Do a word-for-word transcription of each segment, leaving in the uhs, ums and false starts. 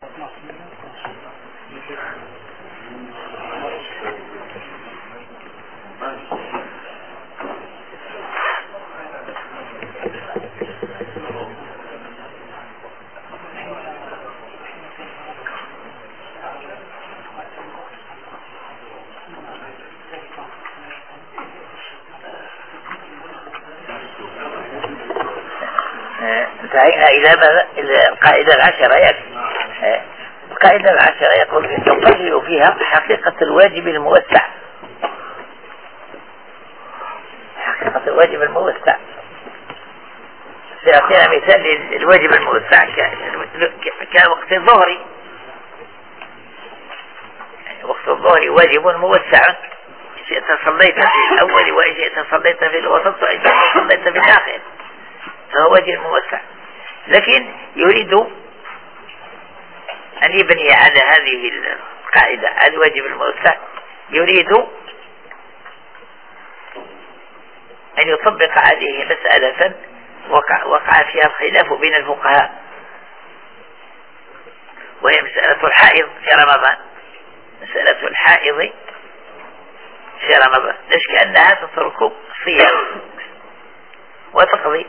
انتهينا إلى القاعدة العشرة. القاعدة العشرة يقول يقرر فيها حقيقة الواجب الموسع. حقيقة الواجب الموسع سيعطينا مثال للواجب الموسع كوقت الظهر. وقت الظهر واجب موسع، شئت صليت في الأول وإن شئت صليت في الوسط وإن شئت صليت في الآخر، فهو واجب موسع. لكن يريد أن يبني على هذه القاعدة الواجب الموسع، يريد أن يطبق عليه مسألة وقع, وقع فيها الخلاف بين الفقهاء، وهي مسألة الحائض في رمضان. مسألة الحائض في رمضان ليش كأنها تترك الصيام وتقضي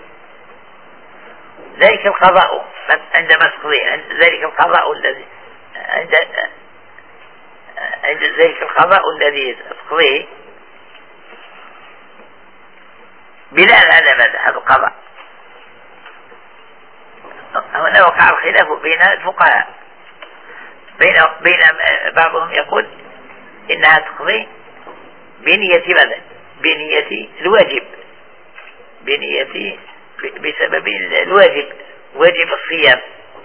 ذلك القضاء عندما تقضي ذلك القضاء الذي عند عند ذلك القضاء الذي تقضيه بناء على ماذا هذا القضاء. هنا وقع الخلاف بين الفقهاء، بين بين بعضهم يقول إنها تقضي بنية ماذا؟ بنية الواجب، بنية بسبب الواجب، واجب الصيام،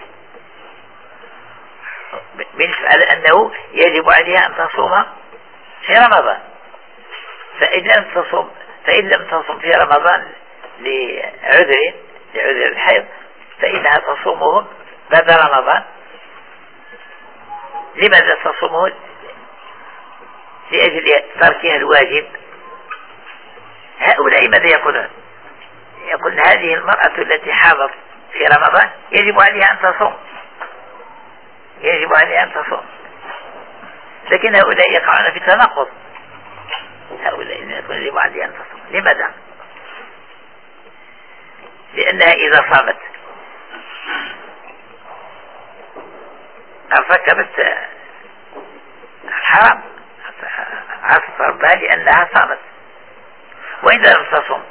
بالنسبة على أنه يجب عليها أن تصوم في رمضان. فإن لم تصوم فإن لم تصوم في رمضان لعذر لعذر الحيض فإنها تصومه بعد رمضان. لماذا تصومه؟ لأجل تركها الواجب. هؤلاء ماذا يقولون؟ يقول هذه المرأة التي حاضت في رمضان يجب عليها أن تصوم، يجب عليها أن تصوم. لكن هؤلاء يقعون في تناقض. هؤلاء يجب عليها أن تصوم. لماذا؟ لأنها إذا صامت ارتكبت الحرام عصت ربها لأنها صامت، وإذا لم تصوم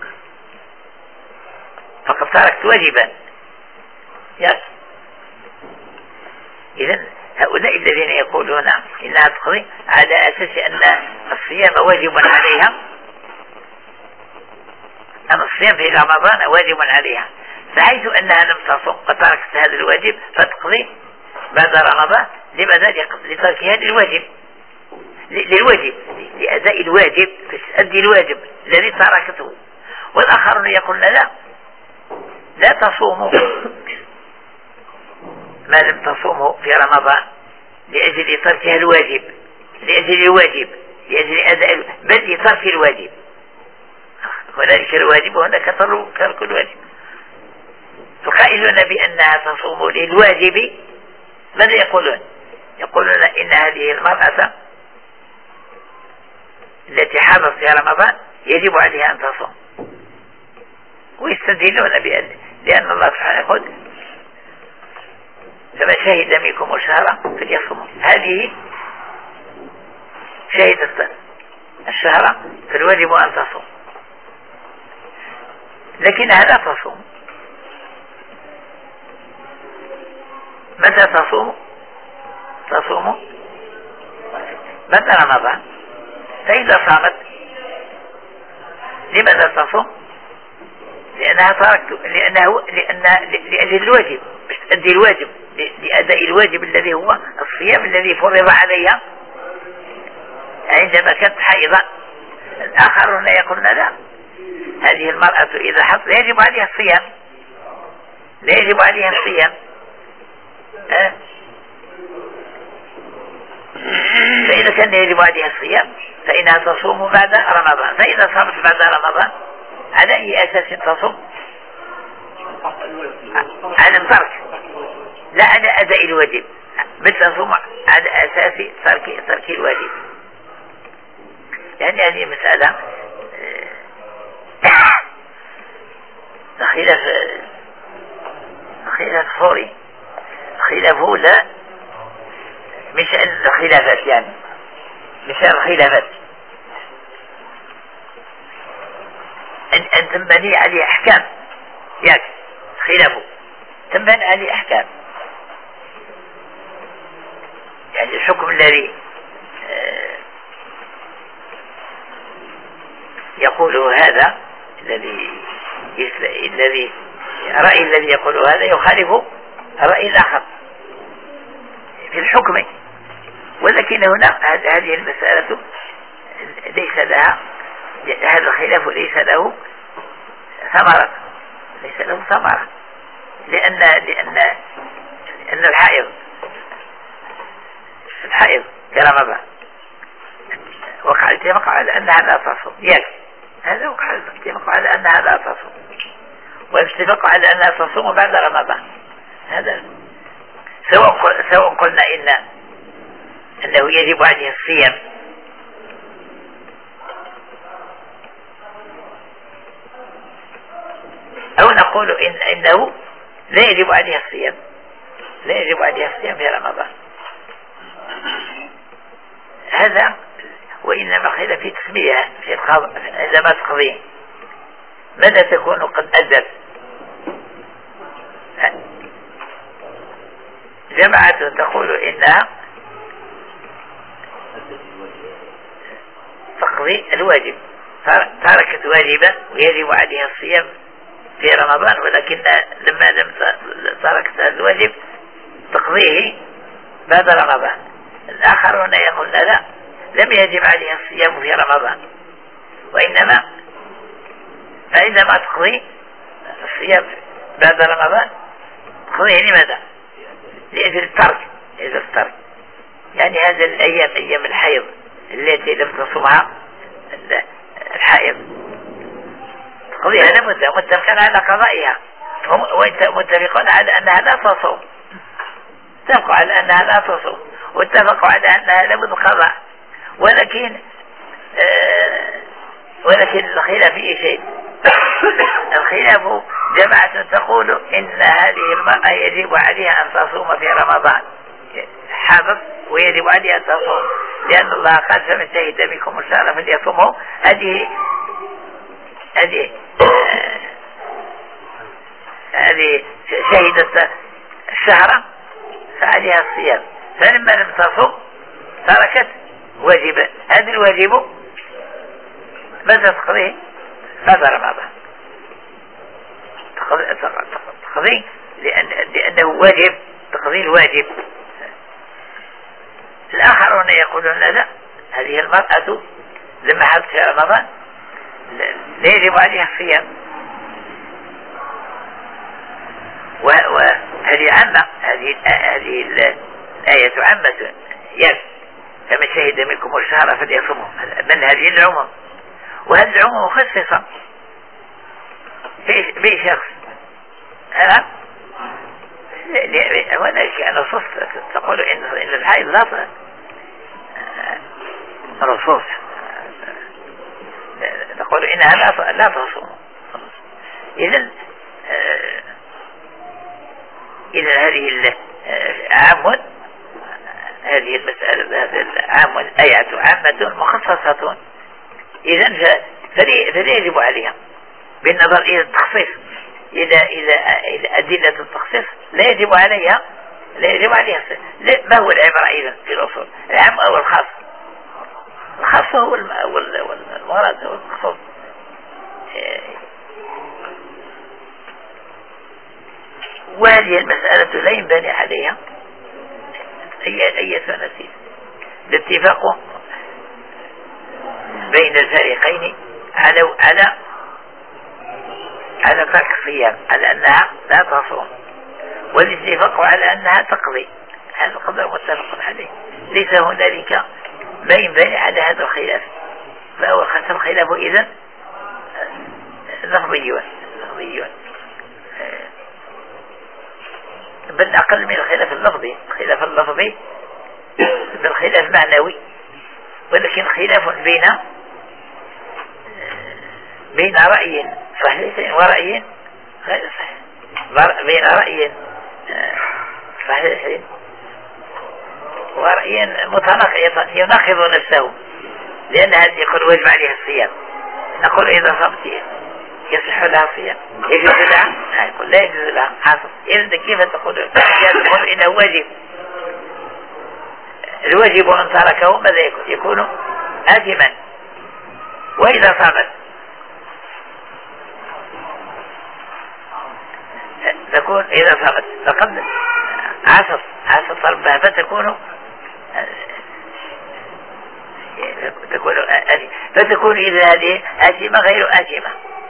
فقد تركت واجبا. إذن هؤلاء الذين يقولون إنها تقضي على أساس أن الصيام واجب عليها، أن الصيام في رمضان واجب عليها، فحيث أنها لم تصوم وتركت هذا الواجب فتقضي بعد رمضان. لماذا؟ لتركها للواجب، للواجب لأداء الواجب، تؤدي الواجب الذي تركته. والآخرون يقولون لا لا تصوموا ما لم تصوموا في رمضان لأجل تركها الواجب، لأجل الواجب، لأجل أداء، بل لترك الواجب. هنالك الواجب وهناك ترك الواجب. فقائلون بأنها تصوم للواجب ماذا يقولون؟ يقولون إن هذه المرأة التي حاضت في رمضان يجب عليها أن تصوم، ويستدلون بأن لأن الله سبحانه يقول فمن شهد منكم الشهر فليصوم. هذه شهدت الشهر فالواجب أن تصوم، لكنها لا تصوم. متى تصوم؟ تصوم بعد رمضان. فإذا صامت لماذا تصوم؟ لأنها تركت لأنه لأن لأجل الواجب، تؤدي الواجب، لأداء الواجب الذي هو الصيام الذي فرض عليها عندما كانت حائضة. الآخرون يقولون لا، هذه المرأة إذا حصل يجب عليها الصيام، لا يجب عليها الصيام. أه؟ فإذا كان يجب عليها الصيام فإنها تصوم بعد رمضان. فإذا صامت بعد رمضان على أي أساس تصوم؟ على الترك، لا على أداء الواجب. خلافه لا مش الخلافات، يعني مش الخلافات أن, أن تنبني عليه أحكام، ياك خلافه تنبني عليه أحكام، يعني الحكم الذي يقوله هذا الذي الذي الرأي الذي يقوله هذا يخالف الرأي الآخر في الحكم، ولكن هنا هذه المسألة ليس لها، هذا الخلاف ليس له ثمرة، ليس له ثمرة لأن لأن لأن الحائض الحائض كرمضان وقع الاتفاق على أنها لا تصوم، ياك هذا وقع الاتفاق على أنها لا تصوم، والاتفاق على أنها تصوم بعد رمضان، هذا سواء سواء قلنا إن أنه يجب عليه الصيام أو نقول إن إنه لا يجب عليه الصيام، لا يجب عليه الصيام في رمضان، هذا وإنما خلاف في تسمية في القضاء عندما تقضي ماذا تكون قد أدت. جماعة تقول إنها تقضي الواجب، تركت واجبا ويجب عليها الصيام في رمضان، ولكن لما لم تركت الواجب تقضيه بعد رمضان. الآخرون يقول لا لم يجب عليها الصيام في رمضان، وإنما فعندما تقضي الصيام بعد رمضان تقضيه لماذا؟ لأجل الترك، لأجل الترك، يعني هذه الأيام أيام الحيض التي لم تصومها الحائض تقضيها لمدة متفقين على قضائها، هم متفقون على أنها لا تصوم، اتفقوا على أنها لا تصوم واتفقوا على أنها لابد قضاء، ولكن آه ولكن الخلاف في شيء الخلاف جماعة تقول إن هذه المرأة يجب عليها أن تصوم في رمضان حاضر ويجب عليها أن تصوم لأن الله قال فمن شهد منكم الشهر فليصومه، هذه هذه هذه شهدت الشهر فعليها الصيام، فلما لم تصوم تركت واجبا، هذا الواجب ماذا تقضيه بعد رمضان؟ تقضيه لأن لأنه واجب، تقضي الواجب. الآخرون يقولون لا هذه المرأة لما حدث في رمضان لا يجب عليها الصيام، وهذه عامة، هذه هذه الآية عامة، يعني فمن شهد منكم الشهر فليصومه، من هذه العموم، وهذه العموم مخصصة في شخص أه؟ هناك نصوص تقول إن الحائض لا نصوص تقول إنها لا لا تصوم. إذن إذن هذه عام، هذه المسألة عام، آيات عامة مخصصة، إذن فلا يجب عليها بالنظر إلى التخصيص، إلى إلى إلى أدلة التخصيص لا يجب عليها، لا يجب عليها. ما هو العبرة إذن في الأصول؟ العام أو الخاص؟ الخاص هو المراد، هو المقصود. وهذه المسألة لا ينبني عليها أي أي نتيجة. الاتفاق بين الفريقين على على على ترك الصيام، على أنها لا تصوم، والاتفاق على أنها تقضي، هذا القدر متفق عليه، ليس هنالك ما ينبني على هذا الخلاف، فهو الخلاف إذن لفظي لفظي بل أقل من الخلاف اللفظي. الخلاف اللفظي بالخلاف معنوي، ولكن خلاف بين بين رأي صحيح ورأي غير صحيح، بين رأي صحيح، ورأي متناقض يناقض نفسه، لأن هذا يكون واجب عليه الصيام. نقول إذا صمت يصح لها الصيام، يجوز لها؟ نقول لا يجوز لها. حاصل. إذا كيف تقول تقول إنه واجب؟ الواجب أن تركه ماذا يكون؟ يكون آثما. وإذا صامت تكون إذا صامت فقد عصت عصت ربها فتكون تكون فتكون إذا هذه آثمة غير آثمة،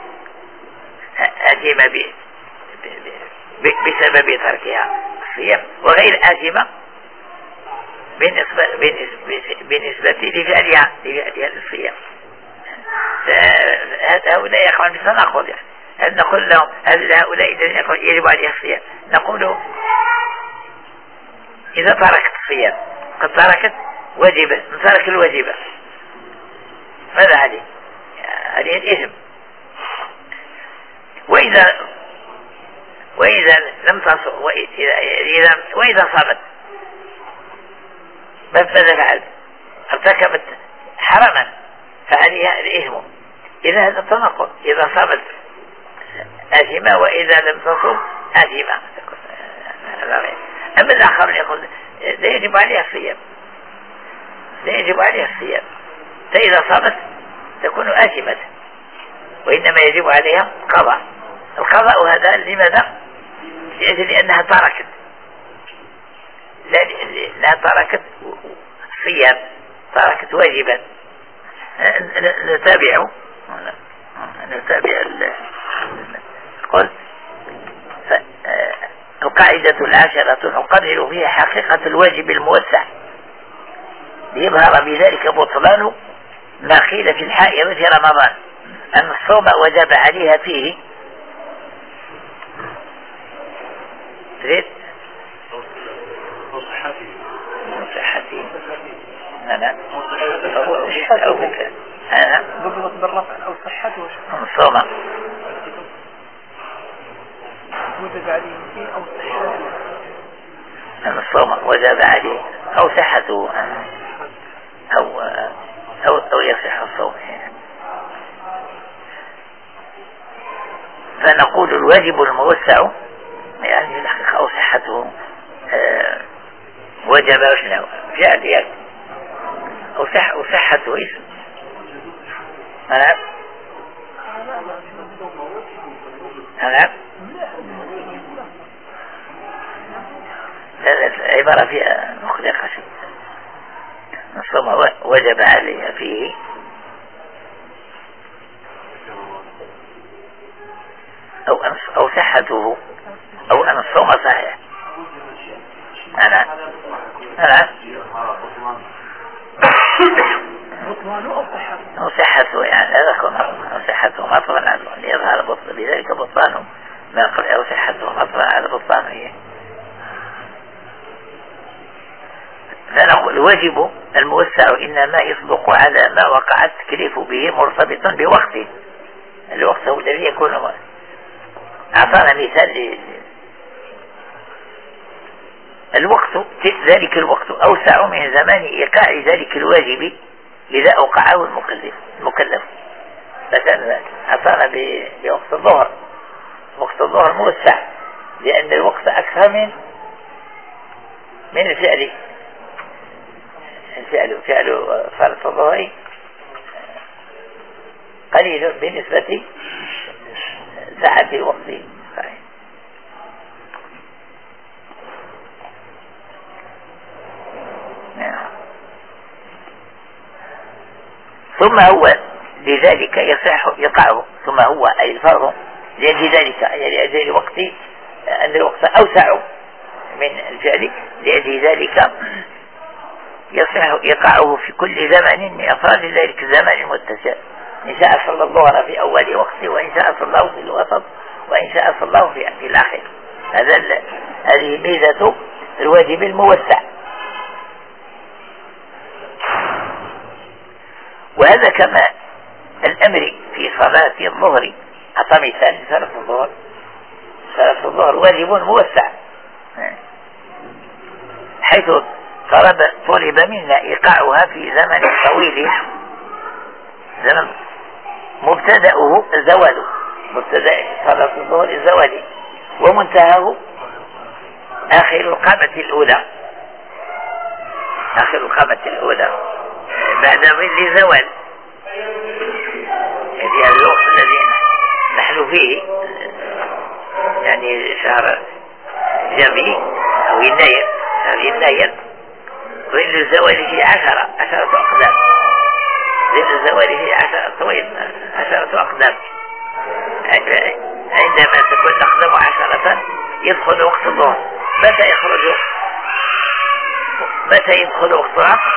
آثمة بسبب تركها الصيام، وغير آثمة بالنسبة بالنسبة لفعلها لفعلها الصيام. هؤلاء يقعون بالتناقض. يعني هل نقول لهم هل هؤلاء الذين يجب عليهم الصيام نقول إذا تركت الصيام قد تركت واجبا، ترك الواجبة، ماذا عليه؟ عليه الإثم. وإذا وإذا لم تصم وإذا وإذا صامت ماذا فعلت؟ ارتكبت حراما فعليها الإثم. إذا هذا التناقض، إذا صامت آثمة وإذا لم تصم آثمة. أما الآخر يقول لا يجب عليها الصيام، لا يجب عليها الصيام، فإذا صامت تكون آثمة، وإنما يجب عليها قضاء. القضاء هذا لماذا؟ لأجل أنها تركت، لا تركت صيام، تركت واجبا. نتابع نتابع قل القاعدة العاشرة نقرر فيها حقيقة الواجب الموسع ليظهر بذلك بطلان ما قيل في الحائض في رمضان أن الصوم وجب عليها فيه تريد صحته أنا أو فكرة أنا ضبط بالرفع أو صحته الصوم وجب عليه فيه أو صحته أن الصوم وجب عليه أو صحته أو أو أو يصح الصوم. فنقول الواجب الموسع يعني الحقيقة أو صحته أه وجب وشنو جاء يعني أو صح أو صحته اسم أنا أنا عبارة فيها مخلقة شيء. الصوم وجب عليها فيه أو أن أو صحته أو أن الصوم صحيح. أنا أنا أو صحته يعني هذا كون أو صحته مطلع ليظهر بطل بذلك بطلانه ما قل أو صحته مطلع على بطلانه. فنقول الواجب الموسع إنما يصدق على ما وقع التكليف به مرتبطا بوقته. الوقت هو الذي يكون أعطانا مثال الوقت ذلك الوقت أوسع من زمان إيقاع ذلك الواجب إذا أوقعه المكلف المكلف مثلا أعطانا بوقت الظهر. وقت الظهر موسع لأن الوقت أكثر من من الفعل الفعل فعل صلاة الظهر قليل بالنسبة ساعة الوقت. ثم هو لذلك يصح يقع ثم هو أي الفرض لأجل ذلك يعني لأجل وقت أن الوقت أوسع من الفعل لأجل ذلك يصح يقعه في كل زمن من أفراد ذلك الزمن المتسع. إن شاء صلى الظهر في أول وقت وإن شاء صلاه في الوسط وإن شاء صلاه في الآخر. هذا هذه ميزة الواجب الموسع. وهذا كما الأمر في صلاة الظهر. أعطى مثال صلاة الظهر. صلاة الظهر واجب موسع حيث طلب, طلب منا إيقاعها في زمن طويل، زمن مبتدأه الزوال، مبتدأ صلاة الظهر الزوال، ومنتهاه آخر القامة الأولى، آخر القامة الأولى بعد ظل زوال. هذا الوقت الذي نحن فيه، يعني شهر جميل أو يناير، شهر يناير، ظل الزوال فيه عشرة عشرة أقدام، ظل الزوال فيه عشرة طويل عشرة أقدام. عندما تكون تقدم عشرة يدخل وقت الظهر. متى يخرج؟ متى يدخل وقت العصر؟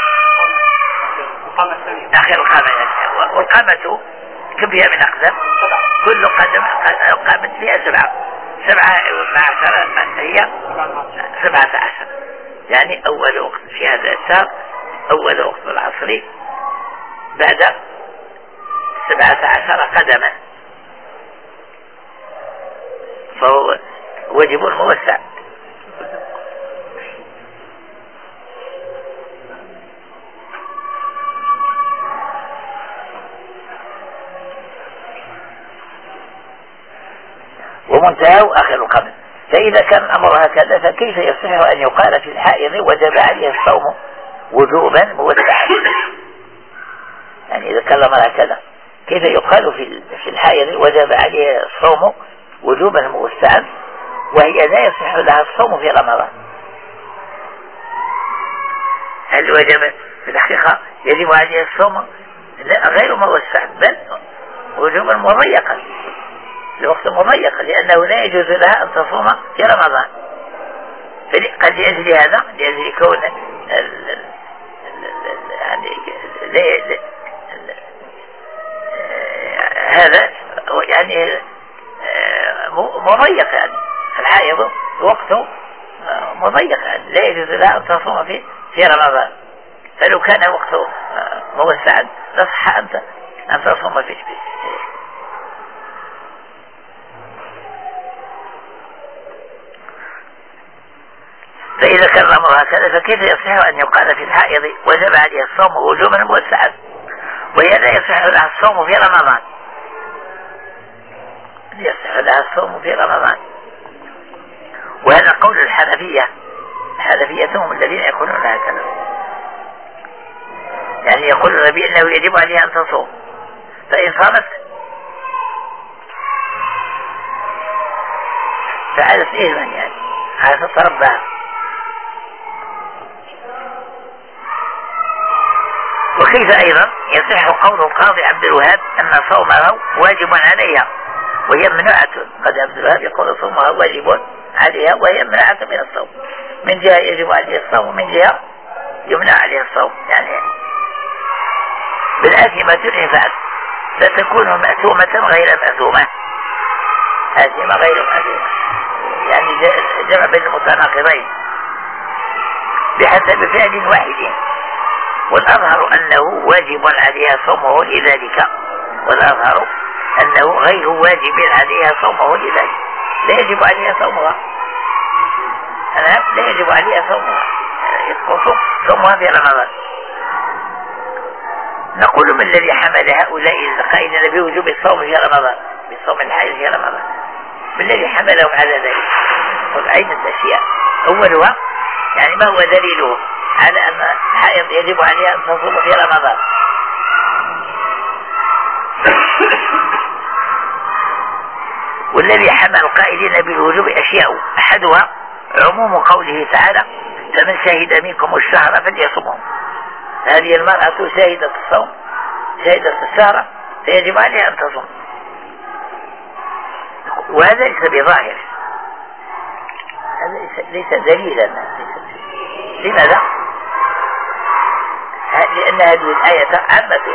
آخر القامة. والقامة كم فيها من أقدام؟ كل قدم قامت فيها سبعة، سبعة مع عشرة هي سبعة عشر. يعني أول وقت في هذا الشهر أول وقت العصر بعد سبعة عشر قدما، فهو واجب موسع. ومنتهى آخر القمر. فإذا كان الأمر هكذا فكيف يصح أن يقال في الحائض وجب عليه الصوم وجوبا موسعا؟ يعني إذا كان الأمر هكذا كيف يقال في الحائض وجب عليه الصوم وجوبا موسعا وهي لا يصح لها الصوم في رمضان؟ هل وجب في الحقيقة يجب عليه الصوم غير موسع بل وجوبا مضيقا، الوقت مضيق، لأنه لا يجوز لها أن تصوم في رمضان. قد لأجل هذا، لأجل كون يعني هذا يعني مضيق، يعني الحائض وقته مضيق، يعني لا يجوز لها أن تصوم في في رمضان. فلو كان وقته موسعا لصح أنت أن تصوم في فإذا كان الأمر هكذا فكيف يصح أن يقال في الحائض وجب عليها الصوم وجوبا موسعا وهي لا يصح لها الصوم في رمضان؟ يصح لها الصوم في رمضان. وهذا قول الحنفية، الحنفية هم الذين يقولون هكذا، يعني يقولون بأنه يجب عليها أن تصوم، فإن صامت فعلت إثما، يعني على ربها. وكيف أيضا يصح قول القاضي عبد الوهاب أن صومه واجب عليها وهي ممنوعة؟ قد عبد الوهاب يقول صومها واجب عليها وهي ممنوعة من الصوم، من جهة يجب عليها الصوم ومن جهة يمنع عليها الصوم، يعني بالآثمة إن فعلت فتكون مأثومة غير مأثومة، آثمة غير مأثومة، يعني جمع بين المتناقضين بحسب فعل واحد. والأظهر أنه واجب عليها صومه لذلك، والأظهر أنه غير واجب عليها صومه لذلك، لا يجب عليها صومها، لا يجب عليها صومها، يسقط صومها في رمضان. نقول من الذي حمل هؤلاء القائلين بوجوب الصوم في رمضان، بالصوم الحائض في رمضان، من الذي حملهم على ذلك؟ عدة أشياء. أولها يعني ما هو دليله على أن الحائض يجب عليها أن تصوم في رمضان؟ والذي حمل القائلين بالوجوب أشياء، أحدها عموم قوله تعالى فمن شهد منكم الشهر فليصمه. هذه المرأة شهدت الصوم، شهدت الشهر، فيجب عليها أن تصوم، وهذا ليس بظاهر، هذا ليس دليلا. لماذا؟ لأن هذه الآية عامة،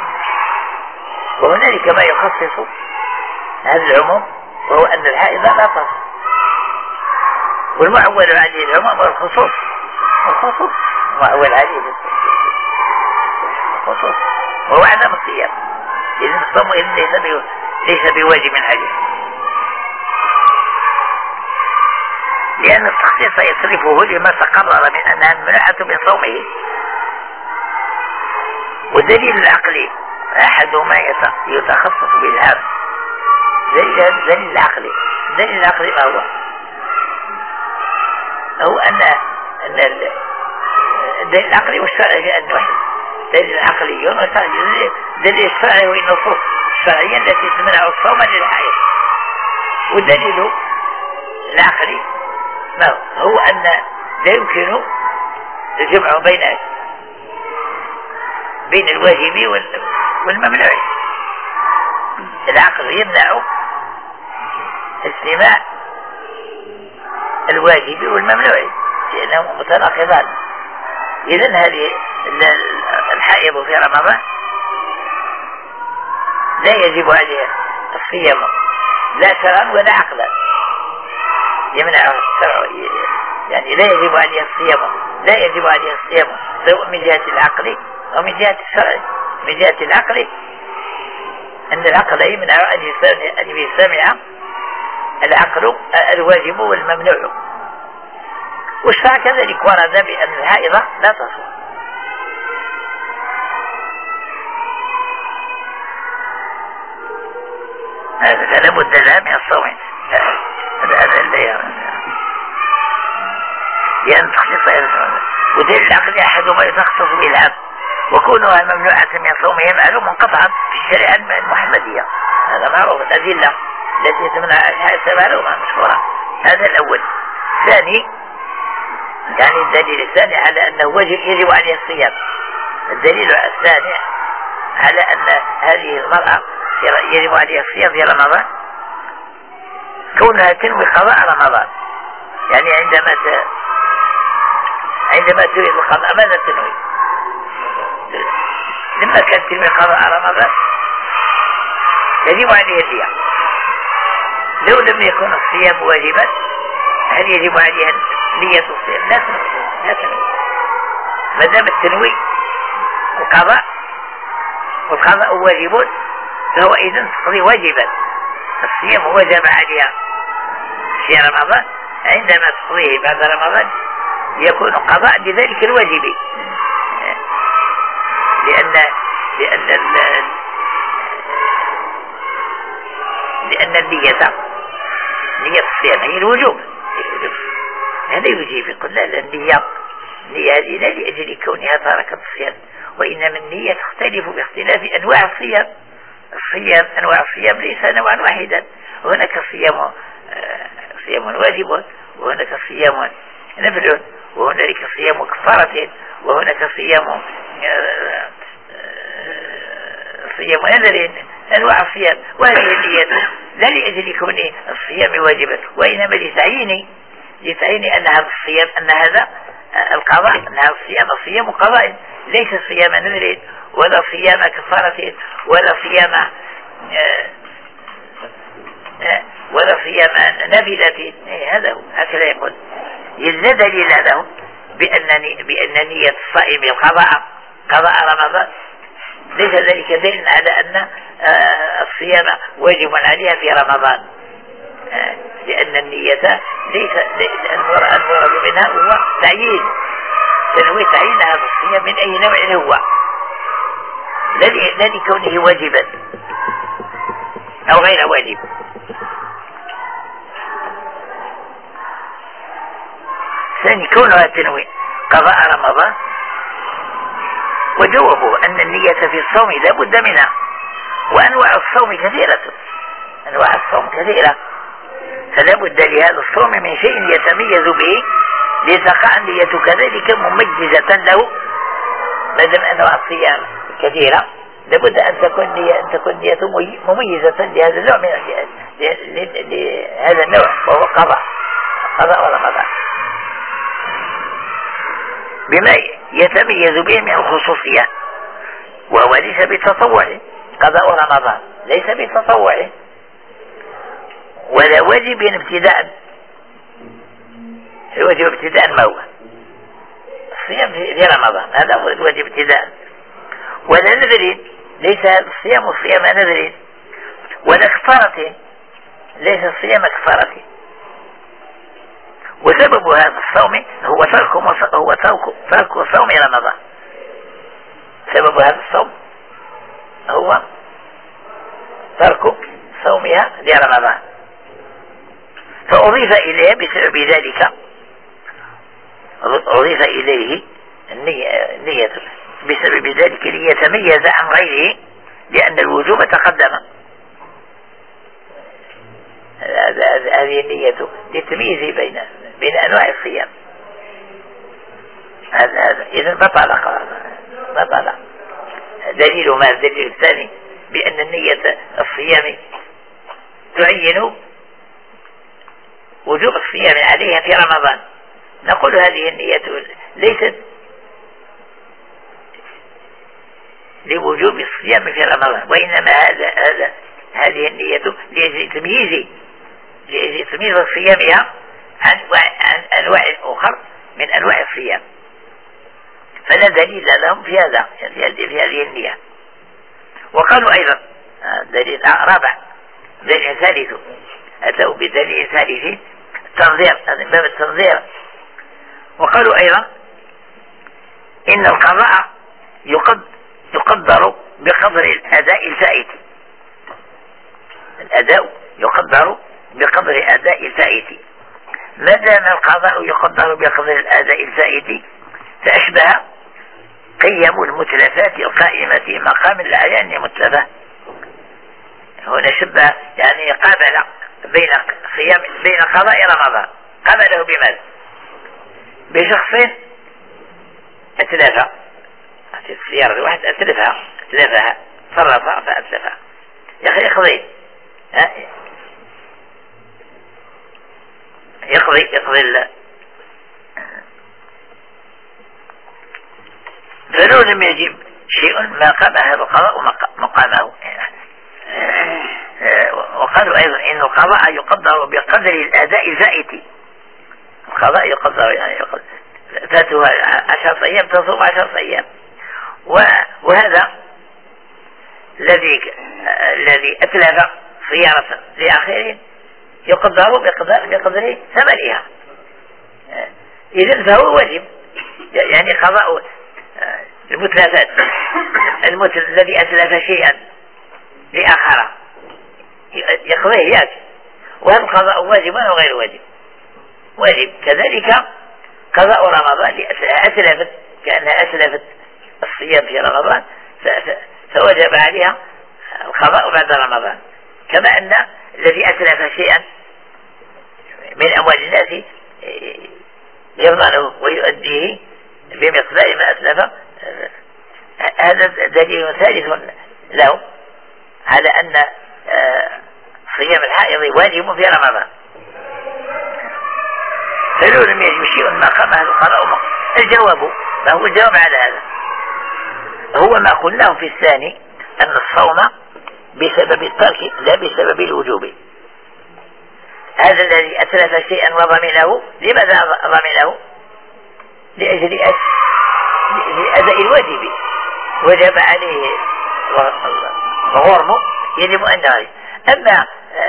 وهنالك ما يخصص هذا العموم، وهو أن الحائض لا تصوم، والمعول عليه العموم والخصوص، والخصوص معول عليه الخصوص وهو عدم الصيام، إذن الصوم ليس ليس بواجب عليه، لأن التخصيص يصرفه لما تقرر من أنها ممنوعة من صومه. والدليل العقلي أحد ما يتخصص بالهام، دليل العقلي الدليل العقلي ما هو؟ هو أن أن الدليل العقلي والشرعي في أن واحد، دليل عقلي وشرعي. دليل الشرعي هو النصوص الشرعية التي تمنع الصوم للحائض، والدليل العقلي ما هو؟ هو أن لا يمكن الجمع بين بين الواجب والممنوع. العقل يمنع اجتماع الواجب والممنوع لأنهما متناقضان. إذن هذه الحائض في رمضان لا يجب عليها الصيام لا شرعا ولا عقلا، يمنع الشرع، يعني لا يجب عليها الصيام لا يجب عليها الصيام سواء من جهة العقل أو من جهة الشرع. من جهة العقل أن العقل يمنع أن يجتمع العقل الواجب والممنوع، والشرع كذلك ورد بأن الحائضة لا تصوم. هذا لابد لها من الصوم. هذا اللي لأن تخصيص ودليل العقل أحد ما يتخصص بالعبد، وكونها ممنوعة من صومه معلوم قطعا في الشريعة المحمدية. هذا معروف، الأدلة التي تمنع الحائض معلومة مشهورة. هذا الأول. ثاني، يعني الدليل الثاني على أنه واجب يجب عليه الصيام. الدليل الثاني على أن هذه المرأة يجب عليها الصيام في رمضان كونها تنوي قضاء رمضان. يعني عندما ت... عندما تريد القضاء ماذا تنوي؟ لما كانت تنوي قضاء رمضان يجب عليها الصيام. لو لم يكن الصيام واجبا هل يجب عليها نية الصيام؟ لا تنوي لا تنوي ما دام التنوي القضاء والقضاء واجب فهو إذن تقضي واجبا. الصيام وجب عليها في رمضان، عندما تقضيه بعد رمضان يكون قضاء لذلك الواجب، لأن لأن لأن النية نية الصيام هي الوجوب. هذا يجيب يقول لا لا النية النية هذه لا لأجل كونها تركت الصيام، وإنما النية تختلف باختلاف أنواع الصيام. الصيام أنواع الصيام ليس نوعا واحدا، هناك صيام صيام واجب، وهناك صيام نفل، وهناك صيام كفارة، وهناك صيام صيام نذر. أنواع الصيام، وهذه النية لا لأجل كون الصيام واجبا، وإنما لتعيين لتعيين أن هذا الصيام أن هذا القضاء أن هذا الصيام صيام قضاء، ليس صيام نذر ولا صيام كفارة ولا صيام ولا صيام نافلة. هذا هو هكذا يقول. لا دليل له بأن بأن نية الصائم القضاء قضاء رمضان، ليس ذلك دليل على أن الصيام واجب عليها في رمضان، لأن النية ليس المراد منها هو تعيين تنوي تعيين هذا الصيام من أي نوع هو، لا لكونه واجبا أو غير واجب. ثاني، كونها تنوي قضاء رمضان، وجوابه أن النية في الصوم لا بد منها، وأنواع الصوم كثيرة أنواع الصوم كثيرة فلا بد لهذا الصوم من شيء يتميز به لتقع النية كذلك مميزة له. ما دام أنواع الصيام كثيرة لابد أن تكون نية أن تكون نية مميزة لهذا النوع من لهذا النوع، وهو قضاء قضاء رمضان بما يتميز به من الخصوصية، وهو ليس بالتطوع. قضاء رمضان ليس بالتطوع ولا واجب ابتداء. الواجب ابتداء ما هو؟ الصيام في رمضان، هذا هو الواجب ابتداء. ولا نذر، ليس الصيام صيام نذر. ولا كفارة، ليس الصيام كفارة. وسبب هذا الصوم هو ترك هو ترك ترك صوم رمضان. سبب هذا الصوم هو ترك صومها لرمضان، فأضيف إليه بسبب ذلك أضيف إليه النية بسبب ذلك ليتميز عن غيره، لأن الوجوب تقدم. هذه النية للتمييز بين بين أنواع الصيام. هذا هذا إذا بطل بطل. دليل ما الدليل الثاني بأن النية الصيام تعين وجوب الصيام عليها في رمضان. نقول هذه النية ليست لوجوب الصيام في رمضان، وإنما هذا هذا هذه النية لأجل تمييز لأجل تمييز صيامها عن عن أنواع أخرى من أنواع الصيام. فلا دليل لهم في هذا في هذه النية. وقالوا أيضا دليل رابع دليل ثالث، أتوا بدليل ثالث التنظير، هذا من باب التنظير. وقالوا أيضا إن القضاء يقدر بقدر الأداء الفائت. الأداء يقدر بقدر أداء الفائت. ما دام القضاء يقدر بقدر الأداء الفائت فأشبه قيم المتلفات القائمة مقام الأعيان المتلفة. هنا شبه يعني قابل بين صيام بين قضاء رمضان، قابله بماذا؟ بشخص أتلفها، السيارة الواحد أتلفها أتلفها فرطها فأتلفها يقضي يقضي يقضي ال... فلو لم يجب شيء ما قام هذا القضاء مقامه. وقالوا أيضا إن القضاء يقدر بقدر الأداء الفائت. القضاء يقدر يعني يقدر فاتها عشر أيام تصوم عشر أيام، وهذا الذي الذي أتلف صيارة لآخرين يقدر بقدر بقدر ثمنها. إذن فهو واجب، يعني قضاء المتلفات المتل الذي أتلف شيئا لآخر يقضيه ياتي، وهذا القضاء واجب أو غير واجب؟ واجب. كذلك قضاء رمضان أتلفت كأنها أتلفت الصيام في رمضان فوجب عليها القضاء بعد رمضان، كما أن الذي أتلف شيئا من أموال الناس يضمنه ويؤديه بمقدار ما أتلف. هذا دليل ثالث له على أن صيام الحائض واجب في رمضان. فلو لم يجب شيء ما قامه القضاء. الجواب ما هو الجواب على هذا؟ هو ما قلناه في الثاني أن الصوم بسبب الترك لا بسبب الوجوب. هذا الذي أتلف شيئا وضمنه، لماذا ضمنه؟ لأجل أداء الواجب، وجب عليه غرمه يجب أن يعرف. أما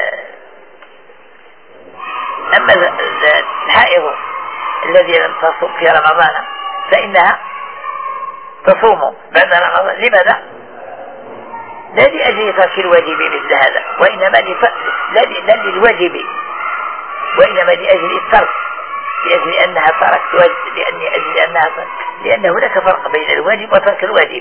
أما الحائض الذي لم تصوم في رمضان فإنها تصوم بعد رمضان. لماذا؟ لا لأجل ترك الواجب مثل هذا، وإنما لا للواجب، وإنما لأجل الترك، لأجل أنها تركت واجب، لأجل أنها ترك. لأن هناك فرق بين الواجب وترك الواجب.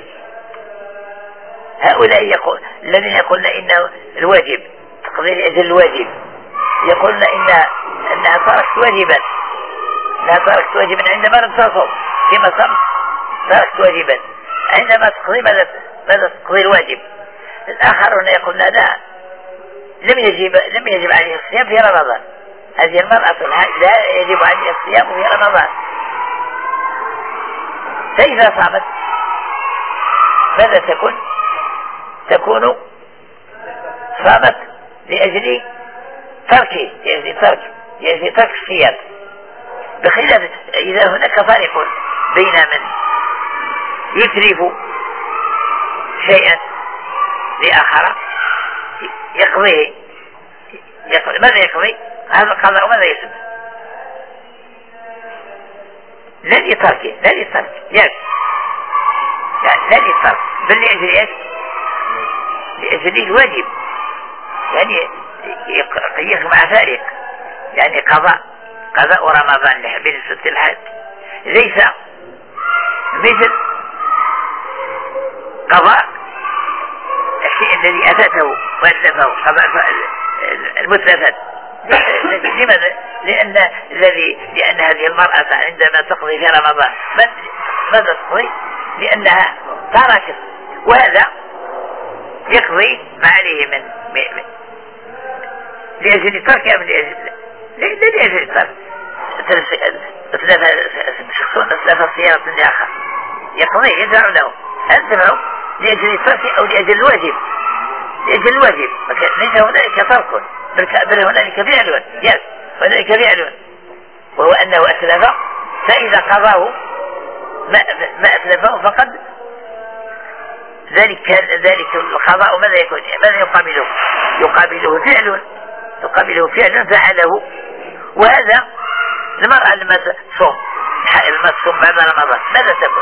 هؤلاء يقول الذين يقولون إن الواجب تقضي لأجل الواجب يقولون إن أنها تركت واجبا، أنها تركت واجبا عندما لم تصوم فيما صمت تركت واجبا، عندما تقضي ماذا ماذا تقضي الواجب. الآخرون يقولون لا، لم يجب لم يجب عليه الصيام في رمضان. هذه المرأة لا يجب عليها الصيام في رمضان، فإذا صامت ماذا تكون؟ تكون صامت لأجل ترك لأجل ترك لأجل ترك الصيام. بخلاف إذا هناك فرق بين من يتلف شيئا لآخر يقضيه، يقضي. ماذا يقضي؟ هذا القضاء ماذا يسمى؟ لا لتركه لا لترك يعني لا لترك بل لأجل إيش؟ لأجل الواجب، يعني يقيس مع ذلك، يعني قضاء قضاء رمضان لحبيل ست الحج ليس مثل قضاء الشيء الذي أفاته وأتلفه، قضاء المتلفات. لماذا؟ لأن الذي لأن هذه المرأة عندما تقضي في رمضان ماذا تقضي؟ لأنها تركت، وهذا يقضي ما عليه من, من لأجل ترك من لأجل لا لأجل ترك شخصون أسلف السيارة لآخر يقضي يدفع له، هل تدفعه لأجل ترك أو لأجل الواجب؟ لأجل الواجب، ليس هنالك ترك بل هنالك فعل يس هنالك فعل، وهو أنه أسلف، فإذا قضاه ما, ما أسلفه فقد ذلك ذلك القضاء ماذا يكون؟ ماذا يقابله؟ يقابله فعل يقابله فعل فعله. وهذا المرأة لما تصوم لما تصوم بعد رمضان ماذا تقول؟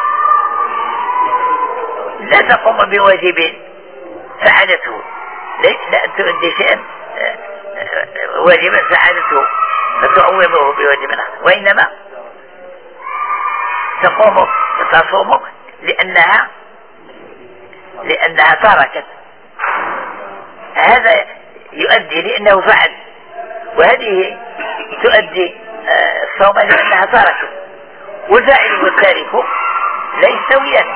لا تقوم بواجب فعلته، لا تؤدي شيئا واجبا فعلته فتعوضه بواجب آخر، وإنما تقوم تصوم لأنها لأنها تركت، هذا يؤدي لأنه فعل، وهذه تؤدي الصوم لأنها تركت، والفاعل والتارك لا يستويان.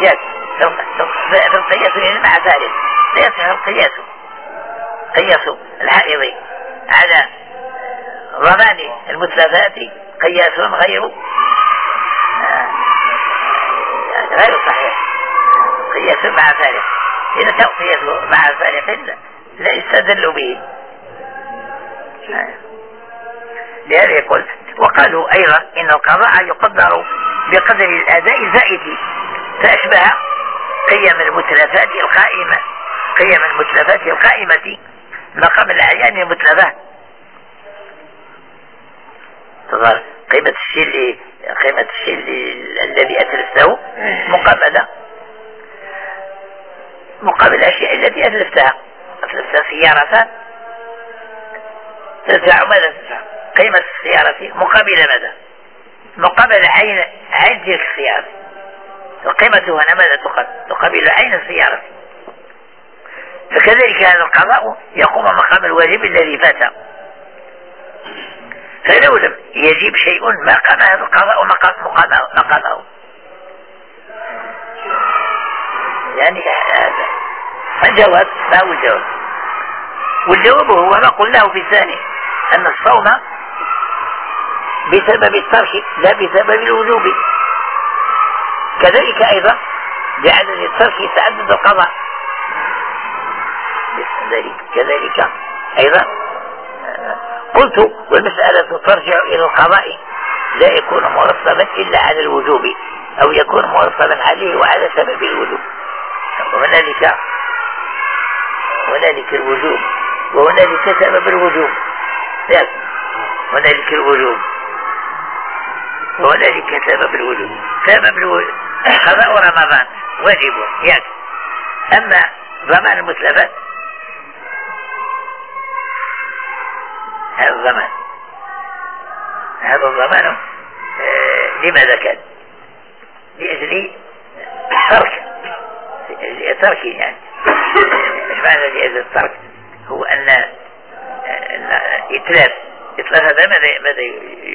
فالقياس مع ذلك لا يصح القياس قياس الحائض على ضمان المتلفات قياس غير غير صحيح، قياس مع ذلك إذا كان قياس مع ذلك لا يستدل به. لهذا يقول وقالوا أيضا إن القضاء يقدر بقدر الأداء الزائد، فأشبه قيم المتلفات القائمة قيم المتلفات القائمة مقام الأعيان المتلفات. تظهر قيمة الشيء قيمة الشيء الذي أتلفته مقابلة مقابل الأشياء التي أتلفتها. أتلفتها سيارة تدفع ماذا تدفع؟ قيمة السيارة مقابل ماذا؟ مقابل عين عين تلك السيارة، وقيمته هنا ماذا تقابل؟ تقابل عين السيارة. فكذلك هذا القضاء يقوم مقام الواجب الذي فات، فلو لم يجب شيء ما قام هذا القضاء مقامه مقامه. يعني هذا الجواب ما هو الجواب؟ والجواب هو ما قلناه في الثاني، أن الصوم بسبب الترك لا بسبب الوجوب، كذلك أيضا بعدد الترك يتعدد القضاء، كذلك أيضا قلت والمسألة ترجع إلى القضاء لا يكون مرتبا إلا على الوجوب أو يكون مرتبا عليه وعلى سبب الوجوب، وهنالك هنالك الوجوب وهنالك سبب الوجوب، هنالك الوجوب وهنالك سبب الوجوب. سبب الوجوب قضاء رمضان واجب يك، أما ضمان المتلفات هذا الضمان هذا الضمان آه لماذا كان؟ لأجل ترك لأجل ترك يعني ايش معنى لأجل الترك؟ هو أن إتلاف إتلاف هذا ماذا ماذا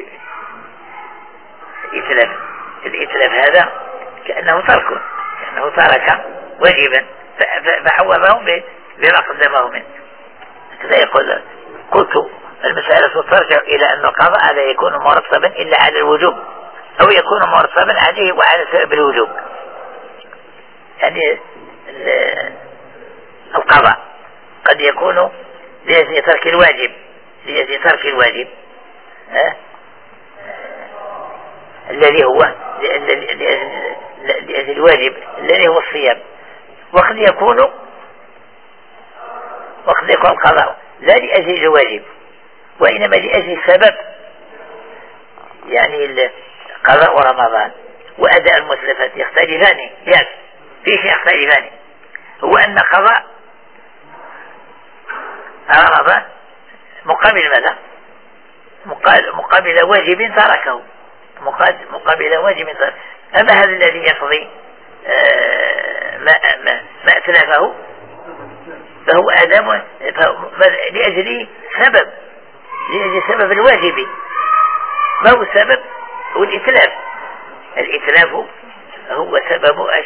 إتلاف الإتلاف هذا كأنه ترك كأنه ترك واجبا فعوضه بما قدمه منه. كذا يقول قلت المسألة ترجع إلى أن القضاء لا يكون مرتبا إلا على الوجوب أو يكون مرتبا عليه وعلى سبب الوجوب. يعني القضاء قد يكون لأجل ترك الواجب لأجل ترك الواجب أه؟ الذي هو لأجل الواجب الذي هو الصيام، وقد يكون وقد يكون القضاء لا لأجل الواجب وإنما لأجل السبب، يعني قضاء رمضان وأداء المسلفات يختلفان، ياك في شيء يختلفان، هو أن قضاء رمضان مقابل ماذا؟ مقابل واجب تركه، مقابل واجب تركه. أما هذا الذي يقضي ما, ما, ما أتلفه فهو آدم لأجل سبب، لأجل سبب الواجب. ما هو السبب؟ هو الإتلاف. الإتلاف هو سبب أش...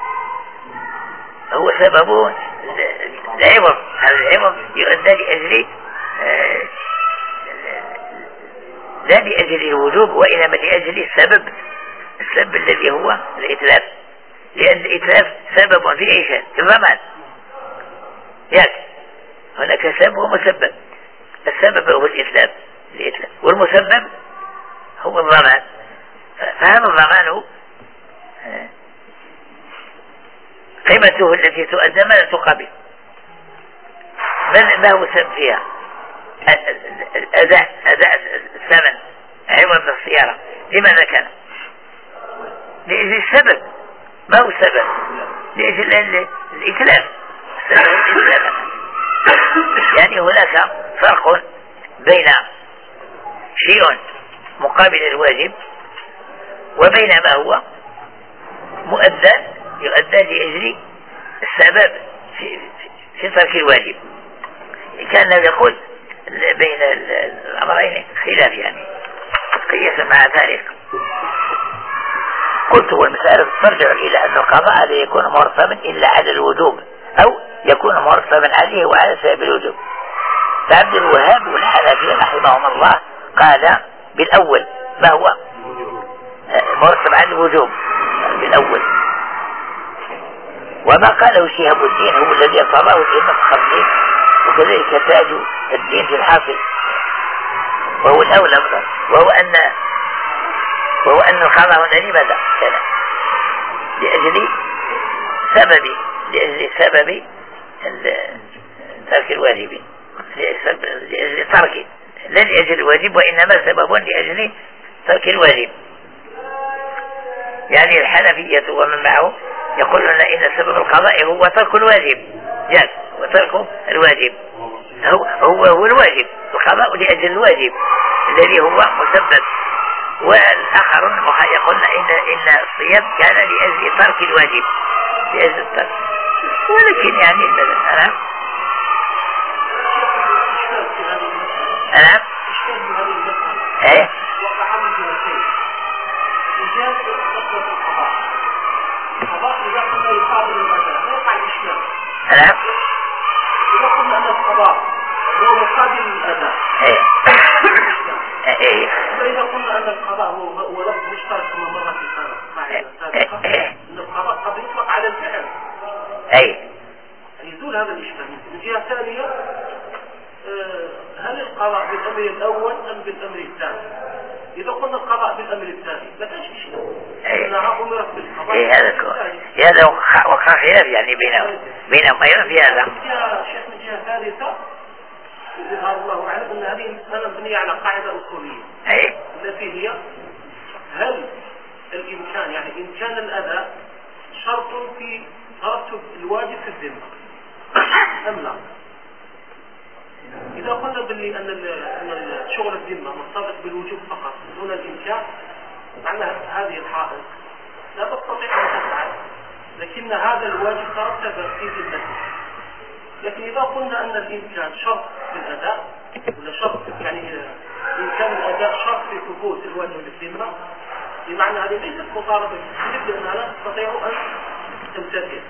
هو سبب العوض. هذا العوض يؤدى لأجل آه... لا لأجل الوجوب وإنما لأجل السبب، السبب الذي هو الإتلاف، لأن الإتلاف سبب في أي شيء، في الضمان. ياك هناك سبب ومسبب، السبب هو الإتلاف، الإتلاف والمسبب هو الضمان. فهذا الضمان قيمته التي تؤدى ما لا تقابل. ما هو السبب فيها؟ أداء أداء الثمن عوض السيارة. لماذا كان؟ لأجل السبب. ما هو السبب؟ لأجل الإتلاف. السبب الإتلاف. يعني هناك فرق بين شيء مقابل الواجب وبين ما هو مؤدى يؤدى لأجل السبب في, في ترك الواجب. كان يقول بين الأمرين خلاف، يعني قياس مع ذلك. قلت والمسألة ترجع إلى أن القضاء لا يكون مرتبا إلا على الوجوب أو يكون مرتبا عليه وعلى سبب الوجوب. فعبد الوهاب والحنفية رحمهم الله قال بالأول ما هو مرتب على الوجوب بالأول، وما قاله شهاب الدين هو الذي اعتبره الإمام الخطيب وكذلك تاج الدين في الحافظ، وهو الأولى وهو أن وهو أن القضاء هنا لماذا؟ لأجل سبب لأجل سبب ترك الواجب، لأجل ترك لا لأجل الواجب وإنما سبب لأجل ترك الواجب. يعني الحنفية ومن معه يقولون إن سبب القضاء هو ترك الواجب، جاز وترك الواجب هو هو, هو الواجب، القضاء لأجل الواجب الذي هو مسبب. والآخرون يقولون إن إن الصيام كان لأجل ترك الواجب، لأجل الترك. ولكن يعني أنا أنا إيه أنا إذا قلنا أن القضاء هو مقابل الأداء، إيه فإذا قلنا أن القضاء هو هو لفظ مشترك كما مر في القاعدة السابقة أن القضاء قد يطلق على الفعل. أي يزول هذا الإشكال. من جهة ثانية هل القضاء بالأمر الأول أم بالأمر الثاني؟ إذا قلنا القضاء بالأمر الثاني لا تجد إشكال، لأنها أمرت بالقضاء. إيه هذا هذا وقع خلاف يعني بينهم بينهم أيضا في هذا. يا شيخ من جهة ثالثة يظهر الله أعلم أن هذه المسألة مبنية على قاعدة أصولية أي التي هي هل الإمكان يعني إمكان الأداء شرط في ترتب الواجب في الذمة أم لا؟ إذا قلنا باللي أن أن شغل الذمة مرتبط بالوجوب فقط دون الإمكان، معنى هذه الحائط لا تستطيع أن تفعل، لكن هذا الواجب ترتب في ذمته. لكن إذا قلنا أن الإمكان شرط في الأداء ولا شرط يعني إمكان الأداء شرط في ثبوت الواجب للذمة، بمعنى هذه ليست مطالبة بالسلب لأنها لا تستطيع أن تمتثل.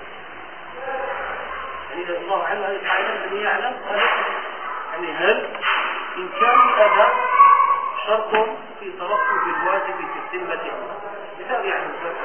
يعني الله أعلم هذه القاعدة التي يعلم يعني هل إمكان الأداء شرط في ترتب الواجب في الذمة مثال يعني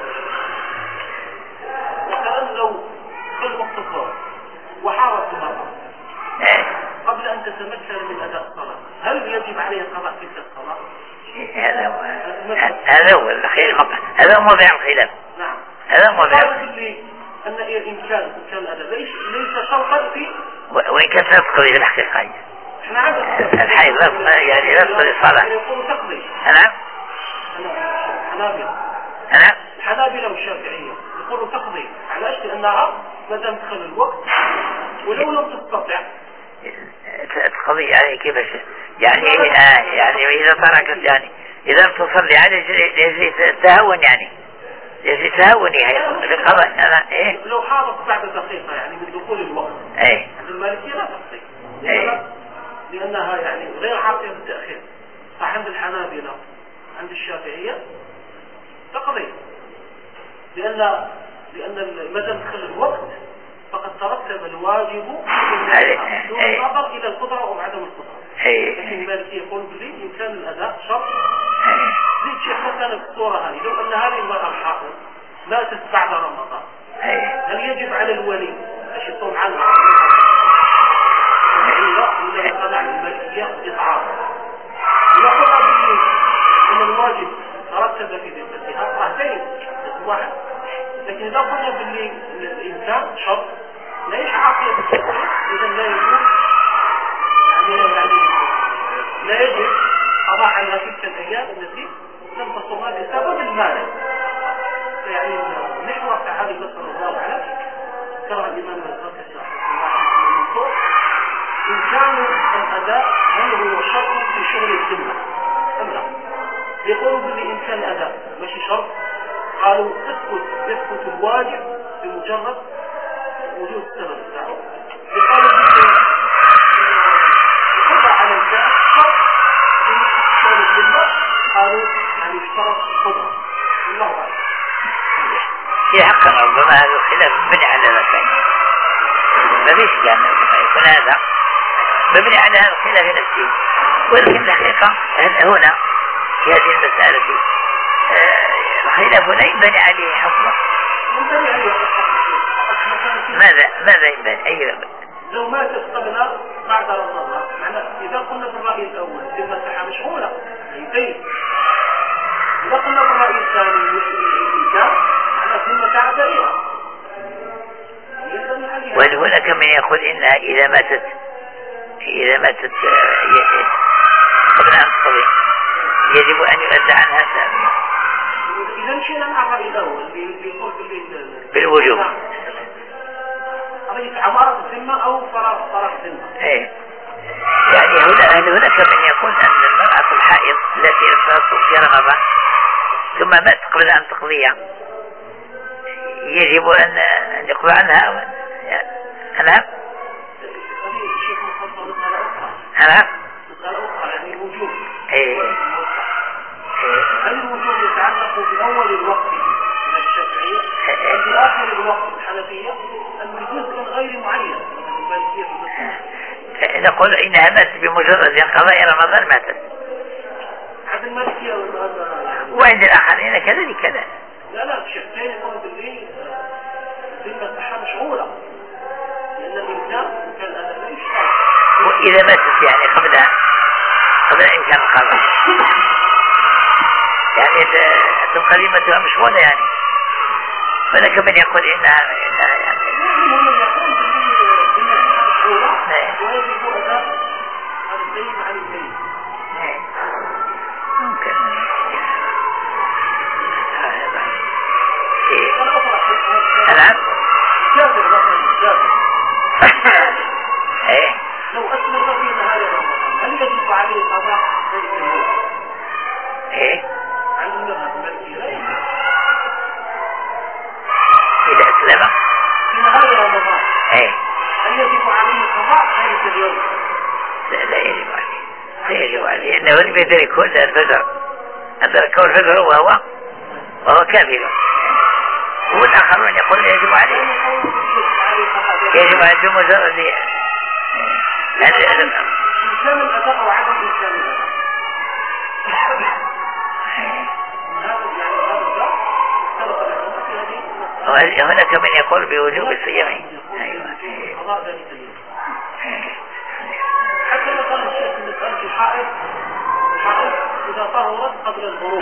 مثلا لو كل مختصر وحارت مرة قبل أن تتمكن من أداء الصلاة هل يجب عليه القضاء في الصلاة؟ هذا هو هذا هو الخلاف، هذا هو موضع الخلاف. نعم هذا موضع أن إمكان إمكان الأداء ليس ليس شرطا في وإن كانت لا تقضي في الحقيقة. إحنا عادة الحيض يعني لا تقضي الصلاة. يقول تقضي. نعم. الحنابلة أنا الحنابلة والشافعية يقولوا تقضي على أجل أنها ما دام دخل الوقت ولو لم تستطع تقضي يعني كيف يعني آه يعني إذا تركت يعني إذا لم تصلي عليه يجري تهون يعني يجري تهوني لقضاء أنا إيه لو حاضت بعد دقيقة يعني من دخول الوقت إيه عند المالكية لا تقضي إيه لأنها يعني غير عاقلة بالتأخير. فعند الحنابلة عند الشافعية تقضي لأن لأن ما دام دخل الوقت فقد ترتب الواجب دون النظر إلى القدرة أو عدم القدرة. لكن المالكية يقول بالليل إمكان الأداء شرط. زيد شيخ مثلا في الصورة هذه لو أن هذه المرأة الحاضر ماتت بعد رمضان هل يجب على الولي باش يصوم عنها ولا مثلا عن المالكية إطعام؟ إذا قلنا بالليل أن الواجب ترتب في ذمتها رهتين واحد. لكن إذا قلنا بالليل أن الإنسان شرط لا يشعر فيها بالتأثير إذا لا يجب يعني يعني لا يجب قضاء على تلك الأيام التي لم تصومها بسبب المال. يعني نحو تعالى نسأل الله عليه كره الإمام الزركشي رحمه الله إمكان الأداء هل هو شرط في شغل الذمة أم لا؟ يقولوا بالإمكان الأداء ماشي شرط. قالوا تثبت يثبت الواجب بمجرد وجود السبب بتاعه. يقولوا بالقدرة على الفعل شرط في شغل الذمة. قالوا يعني اشترط القدرة. الله أعلم. في حق ربما هذا الخلاف مبني على ذلك ما فيش يعني يكون هذا مبني على هذا الخلاف نفسه. ولكن الحقيقة هنا في هذه المسألة الخلاف هنا ينبني عليه حكمه. ماذا ماذا ينبني أي لو ماتت قبل بعد رمضان معناه إذا قلنا بالرأي الأول ذمة الصحة مشغولة يبين. إذا قلنا بالرأي الثاني الإمكان معناه ذمة كانت بريئة. وهناك من يقول إنها إذا ماتت إذا ماتت قبل أن تقضي يجب أن يؤدى عنها ثانية. إذا مشينا مع الرأي الأول بيقول بالوجوب قضية عمارة الذمة أو فراغ فراغ الذمة. إيه يعني هنا هناك من يقول أن المرأة الحائض التي لم تصوم في رمضان ثم مات قبل أن تقضيها يجب أن يقضى عنها. أنا أنا مسألة أخرى يعني الوجوب. إيه هل الوجوب يتعلق بأول الوقت من الشافعية أو بآخر الوقت الحنفية أم بجزء غير معين من المالكية؟ نقول إنها ماتت بمجرد قضاء رمضان ماتت. عند المالكية وعند الآخرين كذلك كذا. لا لا الشيخين يقولوا بالليل ذمة الصحة مشغولة لأن الإمكان كان هذا لا يشتغل. وإذا ماتت يعني قبل قبل إمكان القضاء يعني تبقى ذمتها مشغولة يعني. ولكن من يقول إنها إنها يعني هم يقولون بالليل ذمة الصحة مشغولة ويجب أداء الدين عن الدين. ممكن الآن جابر مثلا جابر ايه لو أسلم في نهار رمضان هل يجب عليه قضاء ذلك اليوم؟ ايه عن المذهب المالكي لا يجب. إذا أسلم في نهار رمضان ايه هل يجب عليه قضاء ذلك اليوم؟ لا لا يجب عليه لا يجب عليه إنه لم يدرك كل الفجر أدركه الفجر وهو وهو كامل. والآخرون يقولون يجب عليه يجب عليه بمجرد إمكان الأداء أو عدم إمكان الأداء. هناك من يقول بوجوب الصيام. حتى مثلا الشيخ مسألة الحائض الحائض إذا طهرت قبل الغروب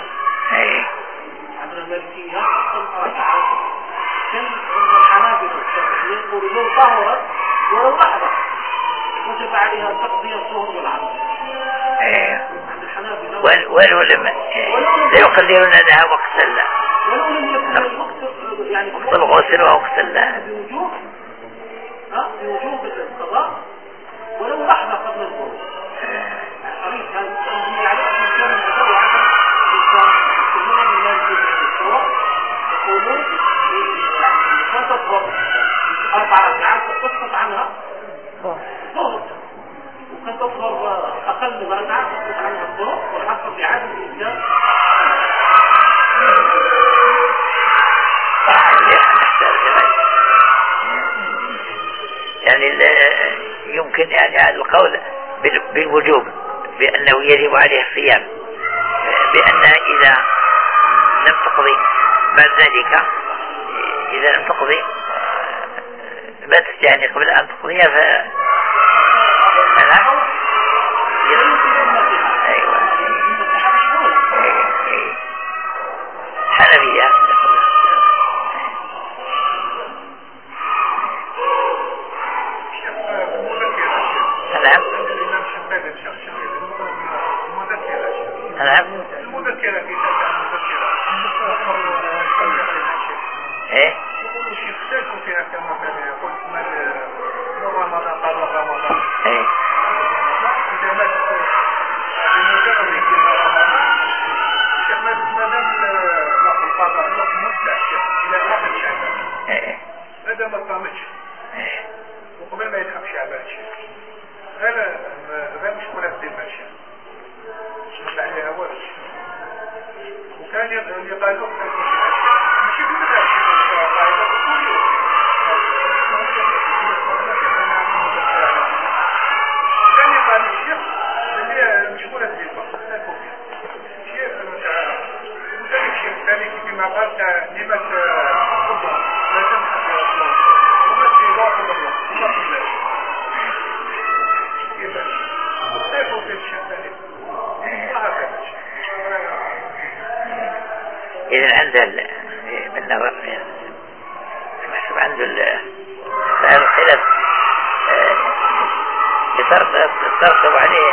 عند المالكية كان الحنابلة والشافعية يقولوا لو طهرت ولو لحظة وجب عليها تقضي الظهر والعصر. عند الحنابلة والعلماء لا يقدرون لها وقت ال ولو لم يكن الوقت يعني وقت الغسل ووقت ال بوجوب ها بوجوب القضاء ولو لحظة قبل الغروب. الحديث كان يدل على أن كان المدعو عدم استخدام المال في الصور يقولون كان تضرب أربع ركعات تسقط عنها ظهر وكان تضرب أقل من ركعات تسقط عنها الظهر والحصر لعدم الإسلام. يعني يمكن يعني هذا القول بالوجوب بأنه يجب عليه الصيام، بأنها إذا لم تقضي بعد ذلك إذا لم تقضي ما تستعني قبل أن تقضيها ف أنا أيوة حنفية. نعم نعم المذكرة في المذكرة ايه يقولوا شيخ اختلفوا فيها كما كان يقول من رمضان قبل رمضان ايه إذا ما تكون المجرد يمكن رمضان شيخ ما دام وقت القضاء الوقت ممتع إلى آخر شعبان ايه هذا ما قامتش وقبل ما يلحق شعبان هذا هذا مش مناسب ماشي مش عليها ولا وكان يقال له ماشي بمدى قاعدة أصولية كان يقال الشيخ اللي مش مناسب الوقت شيء وذلك الشيخ الثاني كما قال لما تفضل لا تمحك وما في ضعف الوقت وما في الله كيف في الشيخ الثاني إذا عنده بالنظر محسوب عنده الخلاف يترتب عليه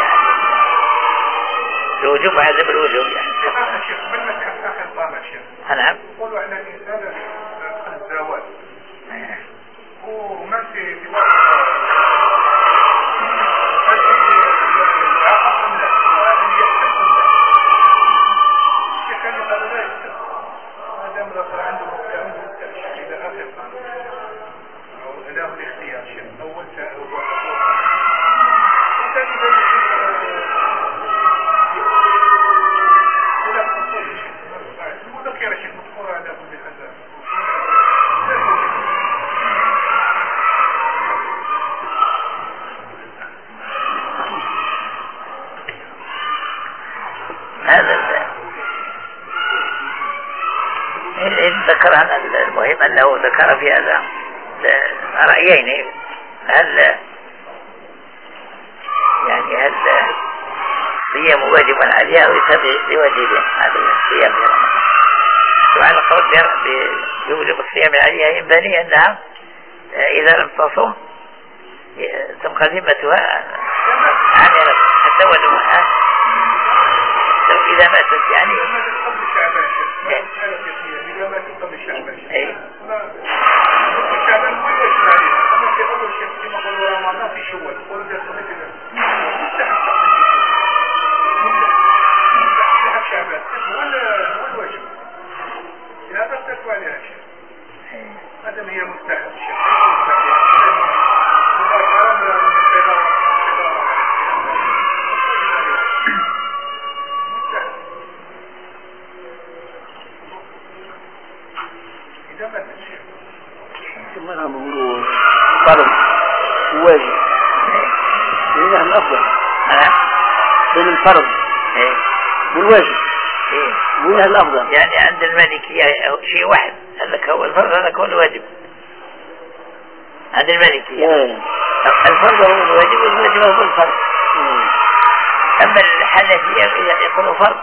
الوجوب عدم الوجوب يعني. شيخ من مسحب آخر قامة شيخ نعم يقولوا أن الإنسان قد الزواج ومن في في ذكر عن المهم أنه ذكر في هذا رأيين، هل يعني هل الصيام واجب عليها ويتبع بواجبه هذا الصيام في رمضان، وعلى قول بوجوب الصيام عليها ينبني أنها إذا لم تصم تبقى ذمتها عامرة حتى ولو إذا ماتت يعني إذا ما تقبل الشعبان أي الشعبان ما يجب عليها أما في أول شيء كما قالوا رمضان في شوال قولوا ده صحيح كده مستحب مستحب شعبان ولا هو الواجب إذا تختلفوا عليها شيء هذا هي مستحب الشيء فرض وواجب هنا الأفضل بين الفرض والواجب وهنا الأفضل. يعني عند المالكية شيء واحد، هذاك هو الفرض هذاك هو الواجب عند المالكية. الفرض هو الواجب والواجب هو الفرض. أما الحنفية يقولوا فرض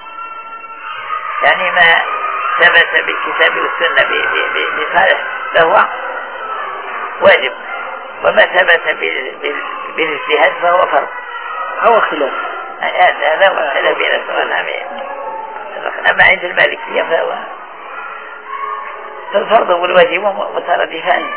يعني ما ثبت بالكتاب والسنة بصالح فهو واجب، وما ثبت بالاجتهاد فهو فرض. هو خلاف هذا هو الخلاف بين العلماء أما عند المالكية فهو فالفرض والواجب مترادفان.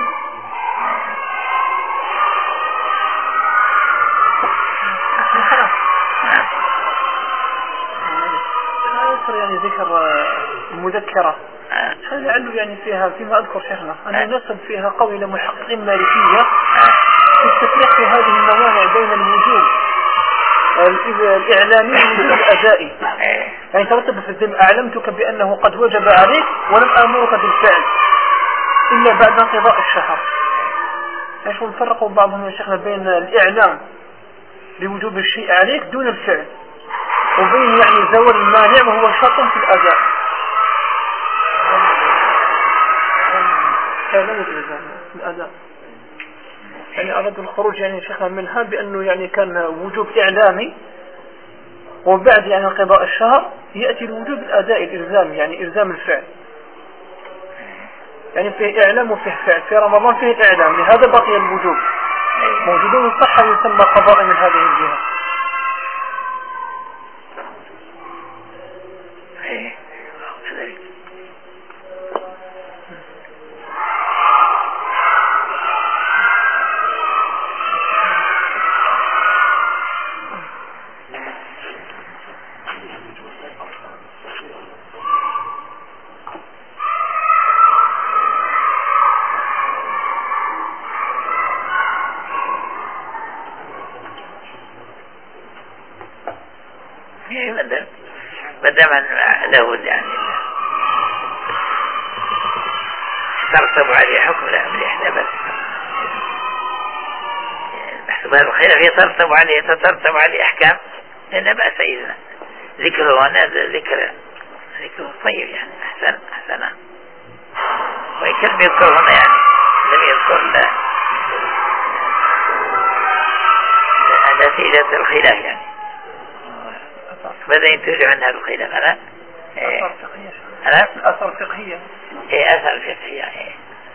يعني ذكر المذكرة لعله يعني فيها فيما أذكر شيخنا أنه نسب فيها قول محققين مالكية في التفريق في هذه الموانع بين الوجوب الإعلامي والوجوب الأدائي. يعني ترتب في الذم أعلمتك بأنه قد وجب عليك ولم آمرك بالفعل إلا بعد انقضاء الشهر. يعني شو نفرقوا بعضهم يا شيخنا بين الإعلام بوجوب الشيء عليك دون الفعل وبين يعني زوال المانع وهو شرط في الأداء. كلام الأداء يعني أراد الخروج يعني شيخنا منها بأنه يعني كان وجوب إعلامي وبعد يعني انقضاء الشهر يأتي الوجوب الأداء الإلزام يعني إلزام الفعل. يعني فيه إعلام وفيه فعل. في رمضان فيه إعلام لهذا بقي الوجوب موجودون الصحة يسمى قضاء من هذه الجهة. بدل له يعني ترتب عليه حكم لا من إحدى بس بحسب الخلاف يترتب عليه تترتب عليه أحكام لأن بأس إذن ذكره هنا ذكر ذكره طيب يعني أحسن أحسن ويكلم يذكر هنا يعني لم يذكر لا نتيجة الخلاف يعني بدأ ينتج عنها الخلاف. أنا أثر فقهية أنا أثر فقهية إيه أثر فقهية إيه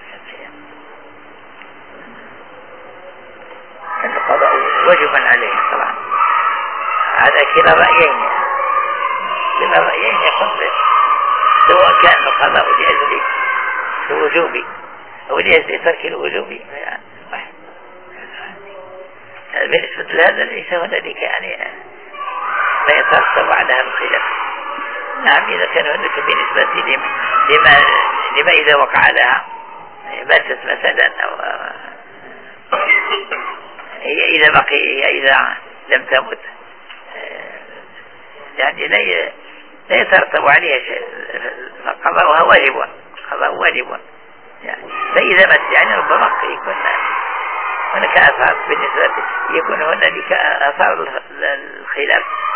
القضاء واجبا عليه طبعا. هذا كلا رأيين كلا رأيين يقول سواء كان القضاء لأجل الوجوب أو لأجل ترك الوجوب يعني بالنسبة لهذا ليس هنالك يعني ما يترتب على هذا الخلاف. نعم إذا كان هناك بالنسبة لما, لما, لما إذا وقع لها ماتت مثلا أو هي إذا بقي هي إذا لم تمت يعني لا يترتب عليها شيء قضاؤها واجب قضاء واجب يعني فإذا مات يعني ربما يكون هناك أثار بالنسبة يكون هنالك أثار الخلاف